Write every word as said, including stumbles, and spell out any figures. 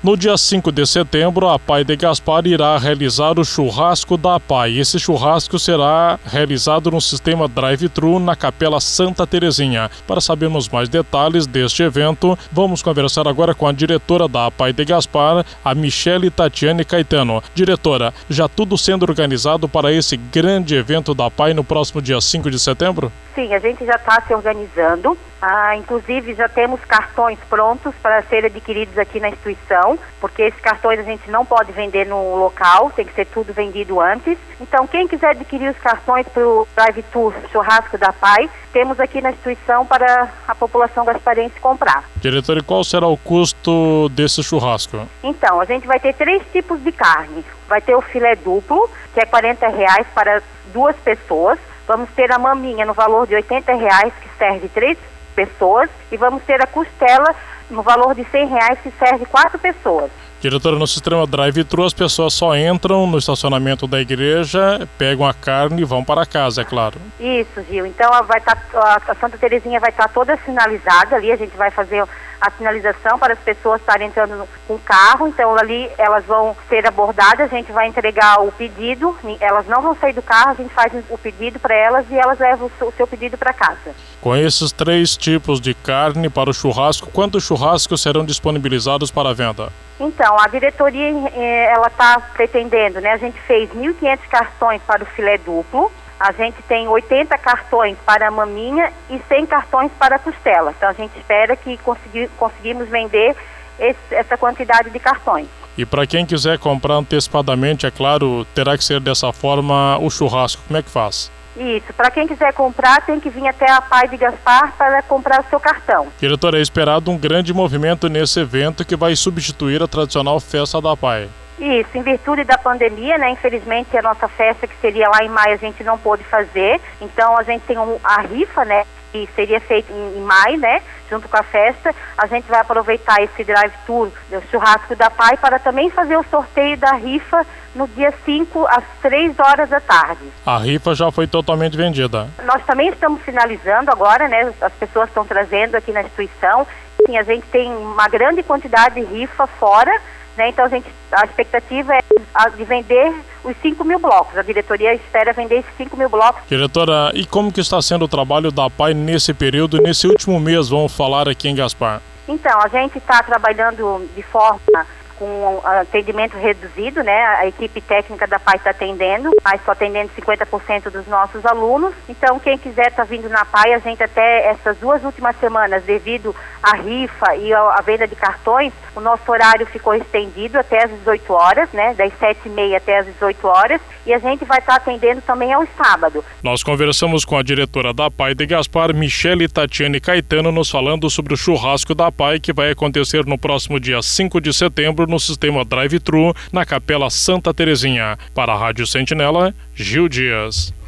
No dia cinco de setembro, a Pai de Gaspar irá realizar o churrasco da Pai. Esse churrasco será realizado no sistema drive-thru na Capela Santa Terezinha. Para sabermos mais detalhes deste evento, vamos conversar agora com a diretora da Pai de Gaspar, a Michele Tatiane Caetano. Diretora, já tudo sendo organizado para esse grande evento da Pai no próximo dia cinco de setembro? Sim, a gente já está se organizando. Ah, inclusive já temos cartões prontos para serem adquiridos aqui na instituição, porque esses cartões a gente não pode vender no local, tem que ser tudo vendido antes. Então, quem quiser adquirir os cartões para o Drive-Thru Churrasco da Pai, temos aqui na instituição para a população gasparense comprar. Diretor, e qual será o custo desse churrasco? Então, a gente vai ter três tipos de carne. Vai ter o filé duplo, que é quarenta reais para duas pessoas. Vamos ter a maminha no valor de oitenta reais, que serve três pessoas. E vamos ter a costela no valor de cem reais, que serve quatro pessoas. Diretora, no sistema drive-thru as pessoas só entram no estacionamento da igreja, pegam a carne e vão para casa, é claro. Isso, Gil. Então vai tá, a Santa Terezinha vai estar tá toda sinalizada ali, a gente vai fazer a sinalização para as pessoas estarem entrando com o carro. Então ali elas vão ser abordadas, a gente vai entregar o pedido, elas não vão sair do carro, a gente faz o pedido para elas e elas levam o seu pedido para casa. Com esses três tipos de carne para o churrasco, quantos churrascos serão disponibilizados para a venda? Então, a diretoria, ela está pretendendo, né? A gente fez mil e quinhentos cartões para o filé duplo, a gente tem oitenta cartões para a maminha e cem cartões para a costela. Então, a gente espera que consegui, conseguimos vender esse, essa quantidade de cartões. E para quem quiser comprar antecipadamente, é claro, terá que ser dessa forma o churrasco. Como é que faz? Isso, para quem quiser comprar, tem que vir até a Pai de Gaspar para comprar o seu cartão. Diretor, é esperado um grande movimento nesse evento que vai substituir a tradicional festa da Pai. Isso, em virtude da pandemia, né, infelizmente a nossa festa que seria lá em maio a gente não pôde fazer, então a gente tem um, a rifa, né, que seria feita em, em maio, né, junto com a festa. A gente vai aproveitar esse drive-thru do churrasco da Pai para também fazer o sorteio da rifa no dia cinco às três horas da tarde. A rifa já foi totalmente vendida. Nós também estamos finalizando agora, né, as pessoas estão trazendo aqui na instituição. Sim, a gente tem uma grande quantidade de rifa fora, né, então a, gente, a expectativa é a de vender os cinco mil blocos. A diretoria espera vender esses cinco mil blocos. Diretora, e como que está sendo o trabalho da Pai nesse período, nesse último mês, vamos falar aqui em Gaspar? Então, a gente está trabalhando de forma com atendimento reduzido, né? A equipe técnica da Pai está atendendo, mas só atendendo cinquenta por cento dos nossos alunos. Então, quem quiser estar tá vindo na Pai, a gente até essas duas últimas semanas, devido à rifa e à venda de cartões, o nosso horário ficou estendido até às dezoito horas, né? Das sete e meia até às dezoito horas, e a gente vai estar tá atendendo também aos sábados. Nós conversamos com a diretora da Pai de Gaspar, Michele Tatiane Caetano, nos falando sobre o churrasco da Pai, que vai acontecer no próximo dia cinco de setembro, no sistema drive-thru, na Capela Santa Terezinha. Para a Rádio Sentinela, Gil Dias.